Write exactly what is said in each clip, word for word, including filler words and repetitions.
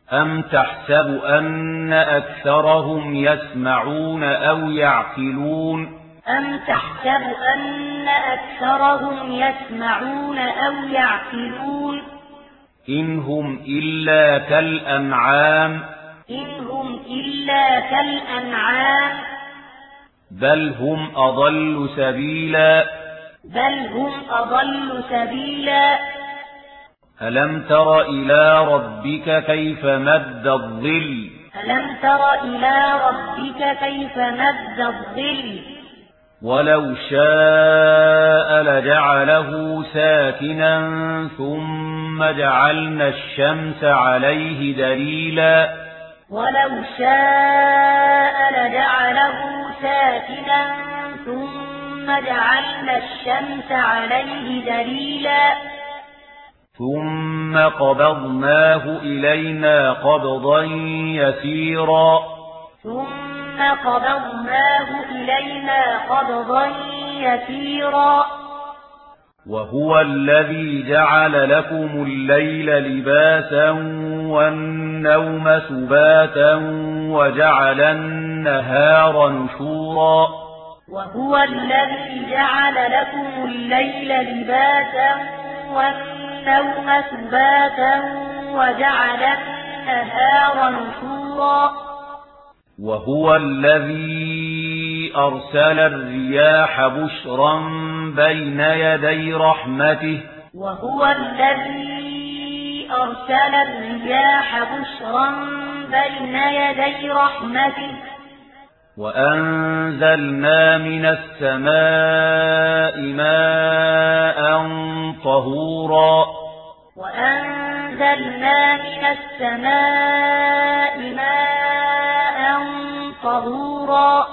أم تحسب أن أكثرهم يسمعون أو يعقلون أم تحسب أن أكثرهم يسمعون أو يعقلون إن هم إلا كالأنعام إن هم إلا كالأنعام بل هم أضل سبيلا بل هم أضل سبيلا ألم تر إلى ربك كيف مد الظل ألم تر إلى ربك كيف مد الظل ولو شاء لجعله ساكنا ثم جعلنا الشمس عليه دليلا ولو شاء لجعله ساكنا ثم جعلنا الشمس عليه دليلا ثم قبضناه إلينا قبضا يسيرا ثم قبضناه إلينا قبضا يسيرا وهو الذي جعل لكم الليل لباسا والنوم سباتا وجعل النهار نشورا وهو الذي جعل لكم الليل لباسا والنوم سباتا وجعل النهار نشورا وهو الذي أرسل الرياح بشرا بين يدي رحمته وهو الذي أرسل الرياح بشرا بين يدي رحمته وأنزلنا من السماء ماء طهورا وأنزلنا من السماء ماء طهورا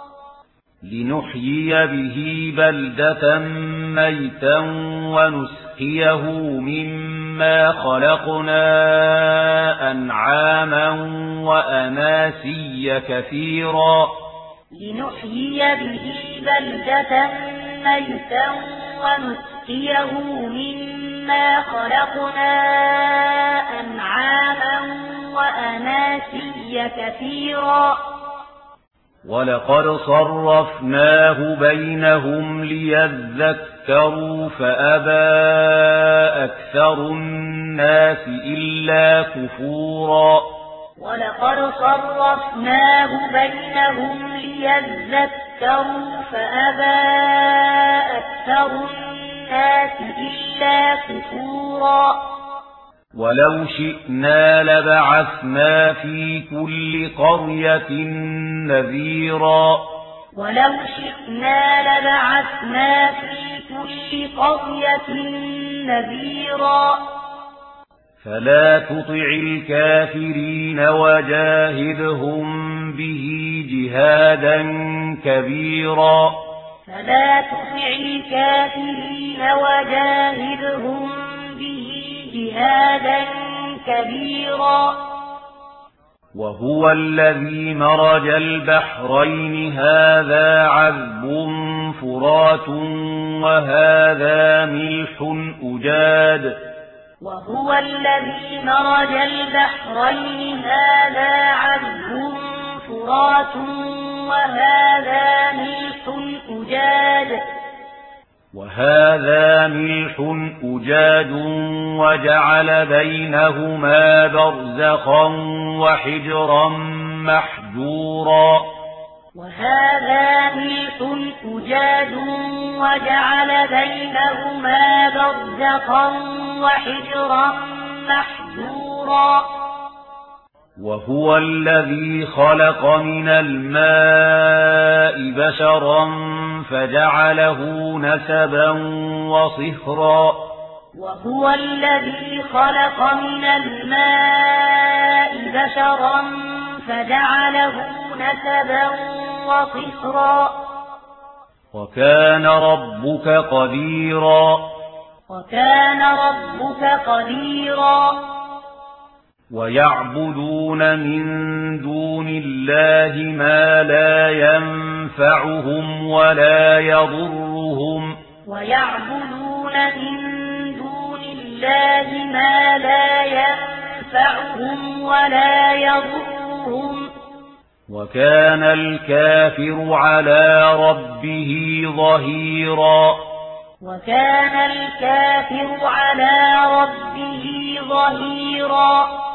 لنحيي به بلدة ميتا ونسقيه مما خلقنا أنعاما وأناسيا كثيرا لنحيي به بلدة ميتا ونسقيه مما خلقنا أنعاما وأناسيا كثيرا ولقد صرفناه بينهم ليذكروا فأبى أكثر الناس إلا كفورا ولقد صرفناه بينهم ليذكروا فأبى أكثر الناس إلا كفورا ولو شئنا لبعثنا في كل قرية نذيرا ولو شئنا لبعثنا في كل قرية نذيرا فلا تطع الكافرين وجاهدهم به جهادا كبيرا فلا تطع الكافرين وجاهدهم به جهادا كبيرا وهو الذي مرج البحرين هذا عذب فرات وهذا ملح أجاد وهو الذي مرج البحرين هذا عذب فرات وهذا ملح أجاد وهذا ملح أجاد وجعل بينهما برزخا وحجرا محجورا وهذا ملح أجاد وجعل بينهما برزخا وحجرا محجورا وهو الذي خلق من الماء بشرا فجعله نسبا وصهرا وهو الذي خلق من الماء بشرا فجعله نسبا وصهرا وكان ربك قديرا وكان ربك قديرا ويعبدون من دون الله ما لا ينفعهم ولا يضرهم ويعبدون من دون الله ما لا ينفعهم ولا يضرهم وكان الكافر على ربه ظهيرا وكان الكافر على ربه ظهيرا